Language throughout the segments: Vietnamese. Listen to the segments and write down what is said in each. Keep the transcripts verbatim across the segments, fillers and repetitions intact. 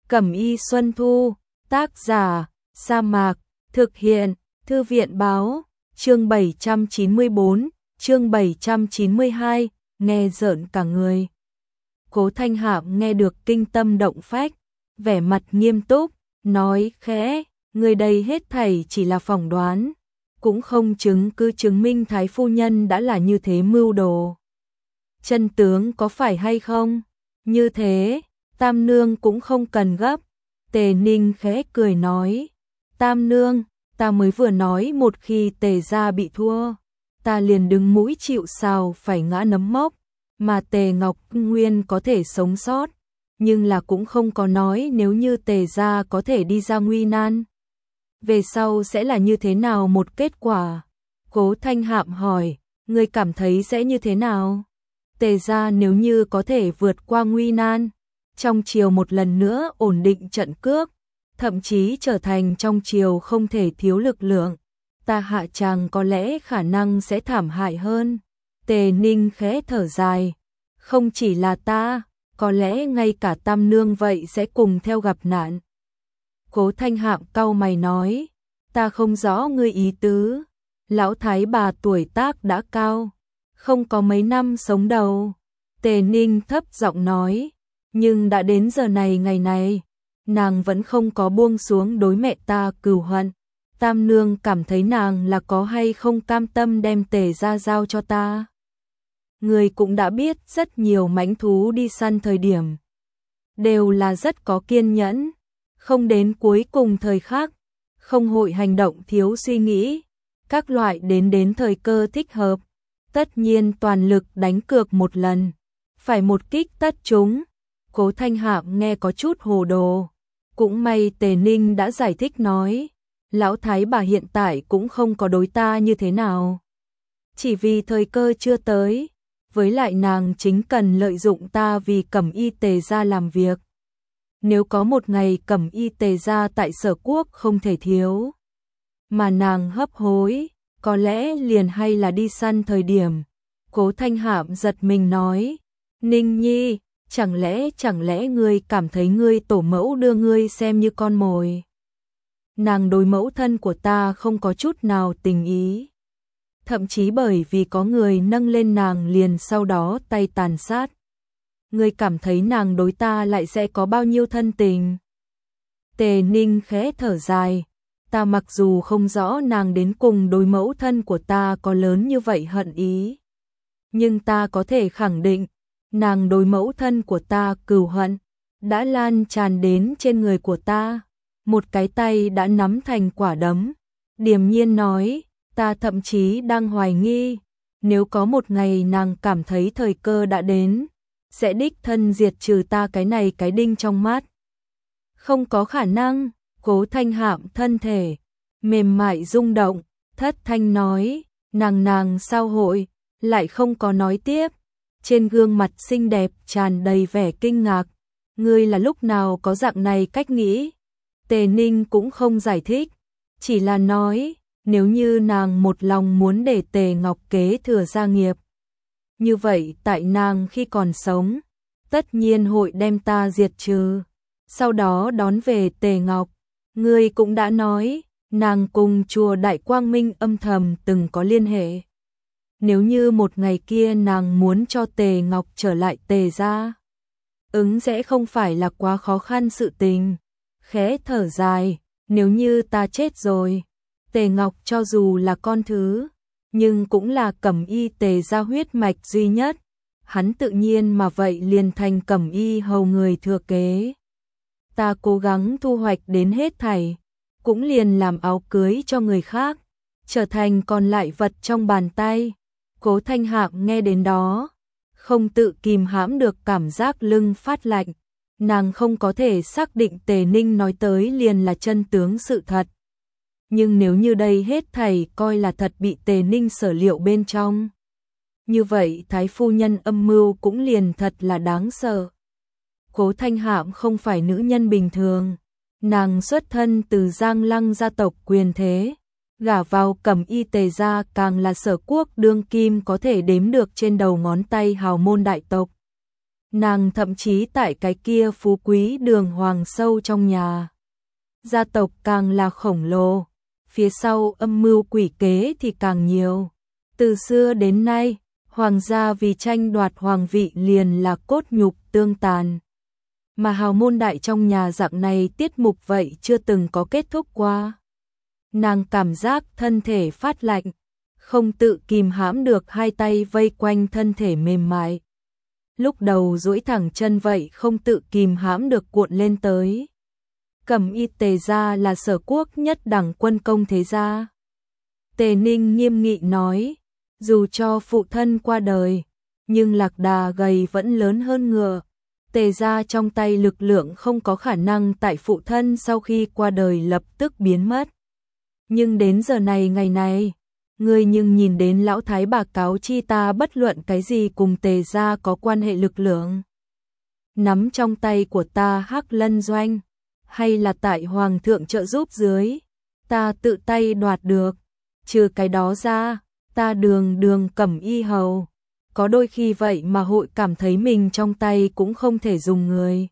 Cẩm y Xuân Thu, tác giả, Sa Mạc, thực hiện, Thư viện báo, chương bảy trăm chín mươi bốn, chương bảy trăm chín mươi hai, nghe rợn cả người. Cố Thanh Hạm nghe được kinh tâm động phách, vẻ mặt nghiêm túc, nói khẽ, người đây hết thảy chỉ là phỏng đoán, cũng không chứng cứ chứng minh Thái phu nhân đã là như thế mưu đồ. Chân tướng có phải hay không? Như thế, Tam Nương cũng không cần gấp. Tề Ninh khẽ cười nói, Tam Nương, ta mới vừa nói một khi Tề gia bị thua, ta liền đứng mũi chịu sào phải ngã nấm mốc, mà Tề Ngọc Nguyên có thể sống sót, nhưng là cũng không có nói nếu như Tề gia có thể đi ra nguy nan, về sau sẽ là như thế nào một kết quả. Cố Thanh Hạm hỏi, ngươi cảm thấy sẽ như thế nào? Tề gia nếu như có thể vượt qua nguy nan, trong triều một lần nữa ổn định trận cước, thậm chí trở thành trong triều không thể thiếu lực lượng, ta Hạ Tràng có lẽ khả năng sẽ thảm hại hơn. Tề Ninh khẽ thở dài, không chỉ là ta, có lẽ ngay cả Tam Nương vậy sẽ cùng theo gặp nạn. Cố Thanh Hạm cau mày nói, ta không rõ ngươi ý tứ, lão thái bà tuổi tác đã cao, không có mấy năm sống đầu. Tề Ninh thấp giọng nói, nhưng đã đến giờ này ngày này, nàng vẫn không có buông xuống đối mẹ ta cừu hận. Tam Nương cảm thấy nàng là có hay không cam tâm đem Tề gia giao cho ta. Người cũng đã biết rất nhiều mãnh thú đi săn thời điểm đều là rất có kiên nhẫn, không đến cuối cùng thời khắc, không hội hành động thiếu suy nghĩ, các loại đến đến thời cơ thích hợp, tất nhiên toàn lực đánh cược một lần, phải một kích tất trúng. Cố Thanh Hạm nghe có chút hồ đồ, cũng may Tề Ninh đã giải thích nói, lão thái bà hiện tại cũng không có đối ta như thế nào, chỉ vì thời cơ chưa tới, với lại nàng chính cần lợi dụng ta vì Cẩm y Tề gia làm việc. Nếu có một ngày Cẩm y Tề gia tại Sở Quốc không thể thiếu, mà nàng hấp hối, có lẽ liền hay là đi săn thời điểm. Cố Thanh Hạm giật mình nói, Ninh Nhi, chẳng lẽ chẳng lẽ ngươi cảm thấy ngươi tổ mẫu đưa ngươi xem như con mồi? Nàng đối mẫu thân của ta không có chút nào tình ý, thậm chí bởi vì có người nâng lên nàng liền sau đó tay tàn sát. Ngươi cảm thấy nàng đối ta lại sẽ có bao nhiêu thân tình? Tề Ninh khẽ thở dài, ta mặc dù không rõ nàng đến cùng đối mẫu thân của ta có lớn như vậy hận ý, nhưng ta có thể khẳng định, nàng đối mẫu thân của ta cừu hận đã lan tràn đến trên người của ta. Một cái tay đã nắm thành quả đấm, điềm nhiên nói, ta thậm chí đang hoài nghi, nếu có một ngày nàng cảm thấy thời cơ đã đến, sẽ đích thân diệt trừ ta cái này cái đinh trong mắt. Không có khả năng. Cố Thanh Hạm thân thể mềm mại rung động, thất thanh nói, nàng nàng sao hội, lại không có nói tiếp. Trên gương mặt xinh đẹp tràn đầy vẻ kinh ngạc, ngươi là lúc nào có dạng này cách nghĩ? Tề Ninh cũng không giải thích, chỉ là nói, nếu như nàng một lòng muốn để Tề Ngọc kế thừa gia nghiệp, như vậy tại nàng khi còn sống, tất nhiên hội đem ta diệt trừ, sau đó đón về Tề Ngọc. Ngươi cũng đã nói, nàng cùng chùa Đại Quang Minh âm thầm từng có liên hệ. Nếu như một ngày kia nàng muốn cho Tề Ngọc trở lại Tề gia, ứng sẽ không phải là quá khó khăn sự tình. Khẽ thở dài, nếu như ta chết rồi, Tề Ngọc cho dù là con thứ, nhưng cũng là Cẩm y Tề gia huyết mạch duy nhất, hắn tự nhiên mà vậy liền thành Cẩm y hầu người thừa kế. Ta cố gắng thu hoạch đến hết thảy, cũng liền làm áo cưới cho người khác, trở thành còn lại vật trong bàn tay. Cố Thanh Hạm nghe đến đó, không tự kìm hãm được cảm giác lưng phát lạnh, nàng không có thể xác định Tề Ninh nói tới liền là chân tướng sự thật. Nhưng nếu như đây hết thảy coi là thật bị Tề Ninh sở liệu bên trong, như vậy Thái phu nhân âm mưu cũng liền thật là đáng sợ. Cố Thanh Hạm không phải nữ nhân bình thường, nàng xuất thân từ Giang Lăng gia tộc quyền thế, gả vào Cẩm y Tề gia càng là Sở Quốc đương kim có thể đếm được trên đầu ngón tay hào môn đại tộc. Nàng thậm chí tại cái kia phú quý đường hoàng sâu trong nhà. Gia tộc càng là khổng lồ, phía sau âm mưu quỷ kế thì càng nhiều. Từ xưa đến nay, hoàng gia vì tranh đoạt hoàng vị liền là cốt nhục tương tàn. Mà hào môn đại trong nhà dạng này tiết mục vậy chưa từng có kết thúc qua. Nàng cảm giác thân thể phát lạnh, không tự kìm hãm được hai tay vây quanh thân thể mềm mại. Lúc đầu duỗi thẳng chân vậy không tự kìm hãm được cuộn lên tới. Cẩm Y Tề gia là Sở Quốc nhất đẳng quân công thế gia. Tề Ninh nghiêm nghị nói, dù cho phụ thân qua đời, nhưng lạc đà gầy vẫn lớn hơn ngựa. Tề gia trong tay lực lượng không có khả năng tại phụ thân sau khi qua đời lập tức biến mất. Nhưng đến giờ này ngày này, ngươi nhưng nhìn đến lão thái bà cáo chi ta bất luận cái gì cùng Tề gia có quan hệ lực lượng. Nắm trong tay của ta Hắc Lân Doanh, hay là tại hoàng thượng trợ giúp dưới, ta tự tay đoạt được. Trừ cái đó ra, ta đường đường Cẩm Y hầu, có đôi khi vậy mà hội cảm thấy mình trong tay cũng không thể dùng người.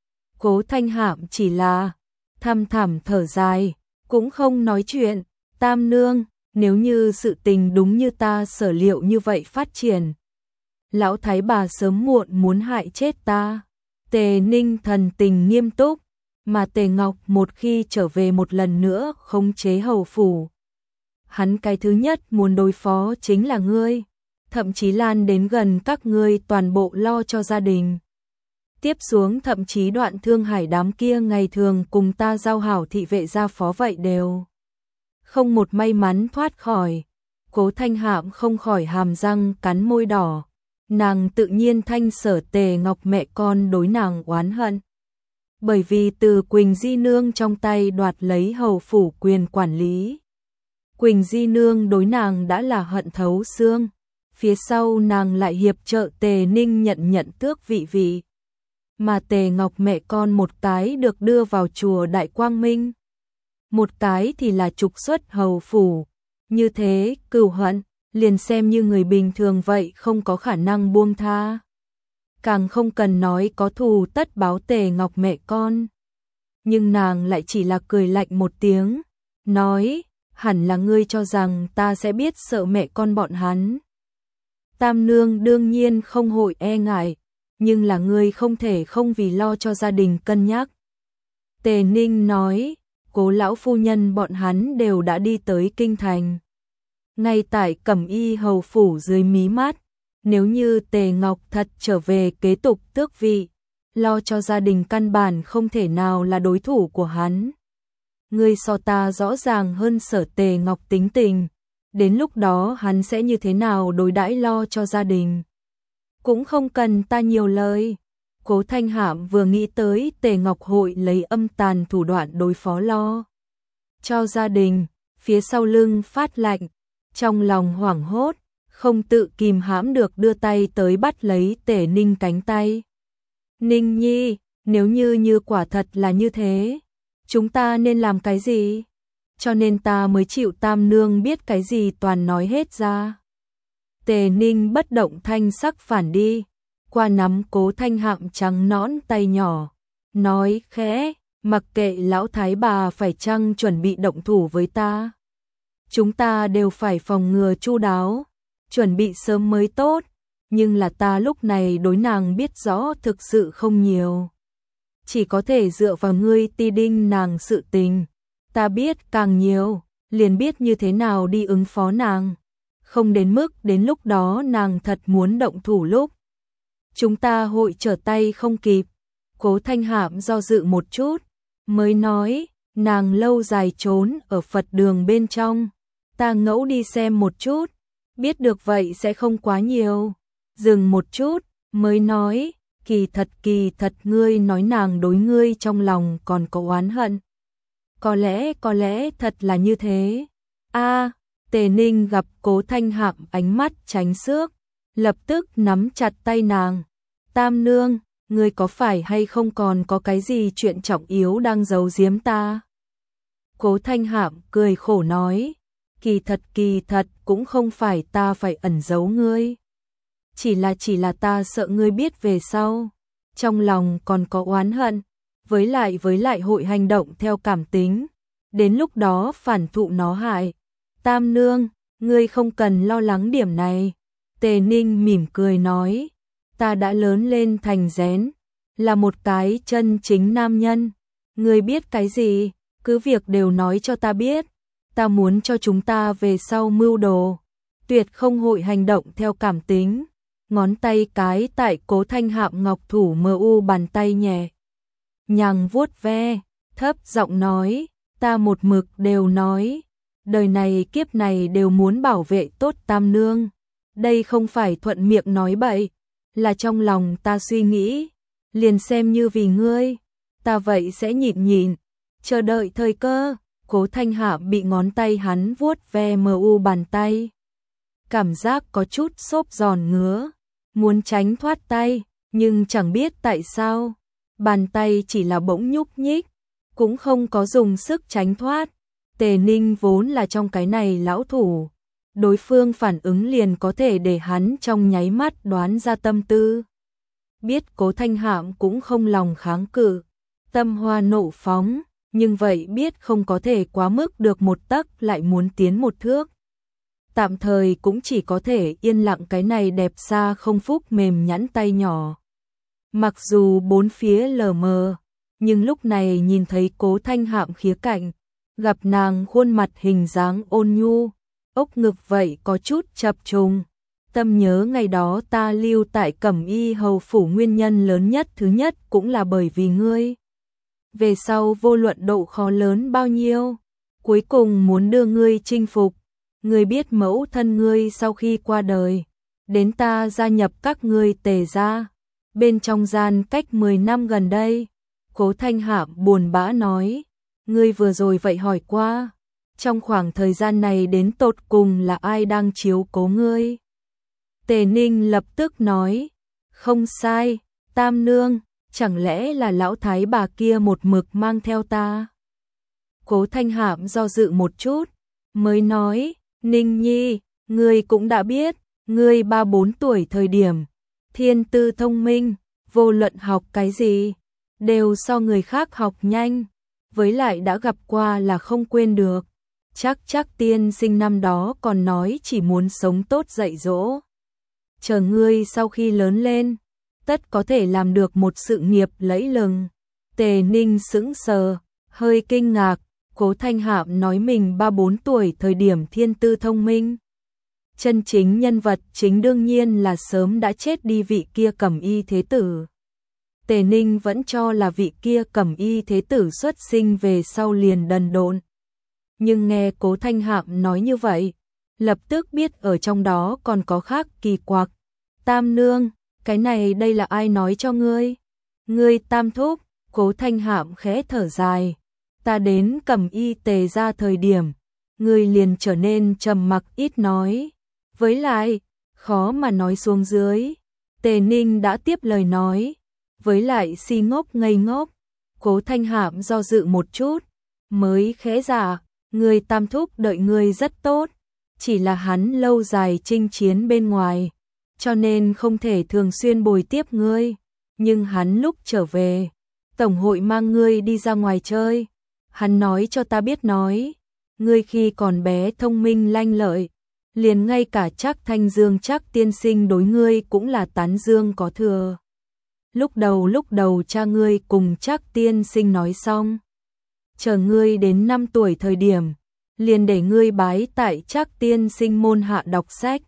Cố Thanh Hạm chỉ là thăm thẳm thở dài, cũng không nói chuyện. Tam nương, nếu như sự tình đúng như ta sở liệu như vậy phát triển, lão thái bà sớm muộn muốn hại chết ta. Tề Ninh thần tình nghiêm túc, mà Tề Ngọc một khi trở về một lần nữa khống chế hầu phủ, hắn cái thứ nhất muốn đối phó chính là ngươi, thậm chí lan đến gần các ngươi toàn bộ lo cho gia đình. Tiếp xuống thậm chí Đoạn Thương Hải đám kia ngày thường cùng ta giao hảo thị vệ gia phó vậy đều không một may mắn thoát khỏi. Cố Thanh Hạm không khỏi hàm răng cắn môi đỏ, nàng tự nhiên thanh sở Tề Ngọc mẹ con đối nàng oán hận. Bởi vì từ Quỳnh Di Nương trong tay đoạt lấy hầu phủ quyền quản lý. Quỳnh Di Nương đối nàng đã là hận thấu xương, phía sau nàng lại hiệp trợ Tề Ninh nhận nhận tước vị vị. Mà Tề Ngọc mẹ con một cái được đưa vào chùa Đại Quang Minh, một cái thì là trục xuất hầu phủ. Như thế, cừu hận, liền xem như người bình thường vậy không có khả năng buông tha. Càng không cần nói có thù tất báo Tề Ngọc mẹ con. Nhưng nàng lại chỉ là cười lạnh một tiếng, nói, hẳn là ngươi cho rằng ta sẽ biết sợ mẹ con bọn hắn. Tam nương đương nhiên không hội e ngại, nhưng là ngươi không thể không vì lo cho gia đình cân nhắc. Tề Ninh nói, Cố lão phu nhân bọn hắn đều đã đi tới kinh thành. Ngay tại Cẩm Y hầu phủ dưới mí mắt, nếu như Tề Ngọc thật trở về kế tục tước vị, lo cho gia đình căn bản không thể nào là đối thủ của hắn. Ngươi so ta rõ ràng hơn sở Tề Ngọc tính tình, đến lúc đó hắn sẽ như thế nào đối đãi lo cho gia đình. Cũng không cần ta nhiều lời. Cố Thanh Hạm vừa nghĩ tới Tề Ngọc hội lấy âm tàn thủ đoạn đối phó lo cho gia đình, phía sau lưng phát lạnh, trong lòng hoảng hốt, không tự kìm hãm được đưa tay tới bắt lấy Tề Ninh cánh tay. Ninh Nhi, nếu như như quả thật là như thế, chúng ta nên làm cái gì? Cho nên ta mới chịu Tam nương biết cái gì toàn nói hết ra. Tề Ninh bất động thanh sắc phản đi, qua nắm Cố Thanh Hạm trắng nõn tay nhỏ, nói khẽ, mặc kệ lão thái bà phải chăng chuẩn bị động thủ với ta. Chúng ta đều phải phòng ngừa chu đáo, chuẩn bị sớm mới tốt, nhưng là ta lúc này đối nàng biết rõ thực sự không nhiều. Chỉ có thể dựa vào ngươi ti đinh nàng sự tình, ta biết càng nhiều, liền biết như thế nào đi ứng phó nàng. Không đến mức đến lúc đó nàng thật muốn động thủ lúc chúng ta hội trở tay không kịp. Cố Thanh Hạm do dự một chút, mới nói, nàng lâu dài trốn ở Phật đường bên trong, ta ngẫu đi xem một chút, biết được vậy sẽ không quá nhiều. Dừng một chút, mới nói, kỳ thật kỳ thật ngươi nói nàng đối ngươi trong lòng còn có oán hận. Có lẽ, có lẽ thật là như thế. A, Tề Ninh gặp Cố Thanh Hạm ánh mắt tránh xước, lập tức nắm chặt tay nàng. Tam nương, ngươi có phải hay không còn có cái gì chuyện trọng yếu đang giấu giếm ta? Cố Thanh Hạm cười khổ nói, kỳ thật kỳ thật cũng không phải ta phải ẩn giấu ngươi. chỉ là chỉ là ta sợ ngươi biết về sau, trong lòng còn có oán hận, với lại với lại hội hành động theo cảm tính, đến lúc đó phản thụ nó hại. Tam nương, ngươi không cần lo lắng điểm này. Tề Ninh mỉm cười nói, ta đã lớn lên thành rén, là một cái chân chính nam nhân. Ngươi biết cái gì, cứ việc đều nói cho ta biết. Ta muốn cho chúng ta về sau mưu đồ, tuyệt không hội hành động theo cảm tính. Ngón tay cái tại Cố Thanh Hạm ngọc thủ mờ u bàn tay nhẹ nhàng vuốt ve, thấp giọng nói, ta một mực đều nói, đời này kiếp này đều muốn bảo vệ tốt Tam nương. Đây không phải thuận miệng nói bậy, là trong lòng ta suy nghĩ, liền xem như vì ngươi, ta vậy sẽ nhịn nhịn, chờ đợi thời cơ. Cố Thanh Hạm bị ngón tay hắn vuốt ve mờ u bàn tay, cảm giác có chút xốp giòn ngứa, muốn tránh thoát tay, nhưng chẳng biết tại sao, bàn tay chỉ là bỗng nhúc nhích, cũng không có dùng sức tránh thoát. Tề Ninh vốn là trong cái này lão thủ, đối phương phản ứng liền có thể để hắn trong nháy mắt đoán ra tâm tư. Biết Cố Thanh Hạm cũng không lòng kháng cự, tâm hoa nộ phóng, nhưng vậy biết không có thể quá mức được một tấc lại muốn tiến một thước. Tạm thời cũng chỉ có thể yên lặng cái này đẹp xa không phúc mềm nhẵn tay nhỏ. Mặc dù bốn phía lờ mờ, nhưng lúc này nhìn thấy Cố Thanh Hạm khía cạnh, gặp nàng khuôn mặt hình dáng ôn nhu, ốc ngực vậy có chút chập trùng. Tâm nhớ ngày đó ta lưu tại Cẩm Y hầu phủ nguyên nhân lớn nhất thứ nhất cũng là bởi vì ngươi. Về sau vô luận độ khó lớn bao nhiêu, cuối cùng muốn đưa ngươi chinh phục. Ngươi biết mẫu thân ngươi sau khi qua đời, đến ta gia nhập các ngươi Tề gia, bên trong gian cách mười năm gần đây. Cố Thanh Hạm buồn bã nói, ngươi vừa rồi vậy hỏi qua, trong khoảng thời gian này đến tột cùng là ai đang chiếu cố ngươi? Tề Ninh lập tức nói, không sai, Tam nương, chẳng lẽ là lão thái bà kia một mực mang theo ta? Cố Thanh Hạm do dự một chút, mới nói, Ninh Nhi, ngươi cũng đã biết, ngươi ba bốn tuổi thời điểm, thiên tư thông minh, vô luận học cái gì, đều so người khác học nhanh, với lại đã gặp qua là không quên được. Chắc chắc tiên sinh năm đó còn nói chỉ muốn sống tốt dạy dỗ. Chờ ngươi sau khi lớn lên, tất có thể làm được một sự nghiệp lẫy lừng. Tề Ninh sững sờ, hơi kinh ngạc. Cố Thanh Hạm nói mình ba bốn tuổi thời điểm thiên tư thông minh. Chân chính nhân vật chính đương nhiên là sớm đã chết đi vị kia Cẩm Y thế tử. Tề Ninh vẫn cho là vị kia Cẩm Y thế tử xuất sinh về sau liền đần độn. Nhưng nghe Cố Thanh Hạm nói như vậy, lập tức biết ở trong đó còn có khác kỳ quặc. Tam nương, cái này đây là ai nói cho ngươi? Ngươi Tam thúc. Cố Thanh Hạm khẽ thở dài. Ta đến Cẩm Y Tề ra thời điểm, ngươi liền trở nên trầm mặc ít nói. Với lại, khó mà nói xuống dưới. Tề Ninh đã tiếp lời nói. Với lại si ngốc ngây ngốc. Cố Thanh Hạm do dự một chút, mới khẽ dạ, ngươi Tam thúc đợi ngươi rất tốt. Chỉ là hắn lâu dài chinh chiến bên ngoài, cho nên không thể thường xuyên bồi tiếp ngươi. Nhưng hắn lúc trở về, tổng hội mang ngươi đi ra ngoài chơi. Hắn nói cho ta biết nói, ngươi khi còn bé thông minh lanh lợi, liền ngay cả Trác Thanh Dương Trác tiên sinh đối ngươi cũng là tán dương có thừa. Lúc đầu lúc đầu cha ngươi cùng Trác tiên sinh nói xong, chờ ngươi đến năm tuổi thời điểm, liền để ngươi bái tại Trác tiên sinh môn hạ đọc sách.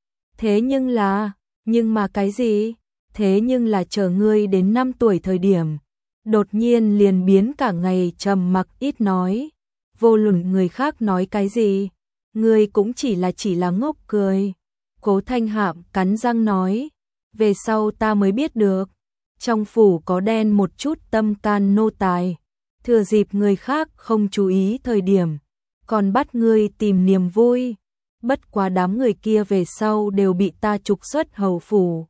Thế nhưng là, nhưng mà cái gì? Thế nhưng là chờ ngươi đến năm tuổi thời điểm, đột nhiên liền biến cả ngày trầm mặc ít nói, vô luận người khác nói cái gì, ngươi cũng chỉ là chỉ là ngốc cười. Cố Thanh Hạm cắn răng nói, về sau ta mới biết được, trong phủ có đen một chút tâm can nô tài, thừa dịp người khác không chú ý thời điểm, còn bắt ngươi tìm niềm vui. Bất quá đám người kia về sau đều bị ta trục xuất hầu phủ.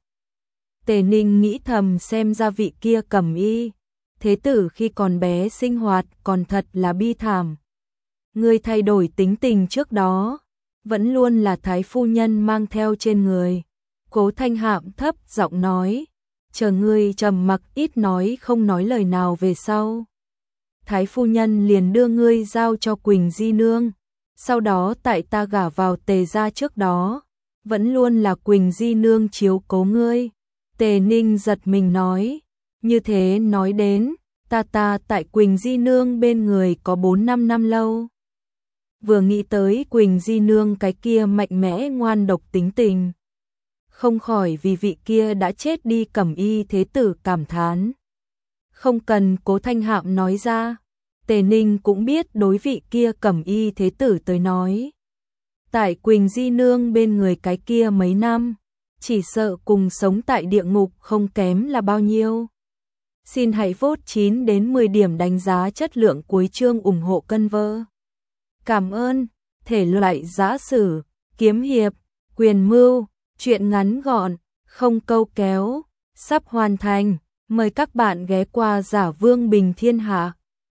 Tề Ninh nghĩ thầm xem ra vị kia Cẩm Y thế tử khi còn bé sinh hoạt còn thật là bi thảm. Ngươi thay đổi tính tình trước đó, vẫn luôn là thái phu nhân mang theo trên người, Cố Thanh Hạm thấp giọng nói, chờ ngươi trầm mặc ít nói không nói lời nào về sau. Thái phu nhân liền đưa ngươi giao cho Quỳnh Di Nương, sau đó tại ta gả vào Tề gia trước đó, vẫn luôn là Quỳnh Di Nương chiếu cố ngươi. Tề Ninh giật mình nói, như thế nói đến, ta ta tại Quỳnh Di Nương bên người có bốn năm năm lâu. Vừa nghĩ tới Quỳnh Di Nương cái kia mạnh mẽ ngoan độc tính tình, không khỏi vì vị kia đã chết đi Cẩm Y thế tử cảm thán. Không cần Cố Thanh Hạm nói ra, Tề Ninh cũng biết đối vị kia Cẩm Y thế tử tới nói. Tại Quỳnh Di Nương bên người cái kia mấy năm, chỉ sợ cùng sống tại địa ngục không kém là bao nhiêu. Xin hãy vote chín đến mười điểm đánh giá chất lượng cuối chương ủng hộ kênh vơ. Cảm ơn. Thể loại giã sử, kiếm hiệp, quyền mưu, truyện ngắn gọn, không câu kéo, sắp hoàn thành. Mời các bạn ghé qua Giả Vương Bình Thiên Hạ.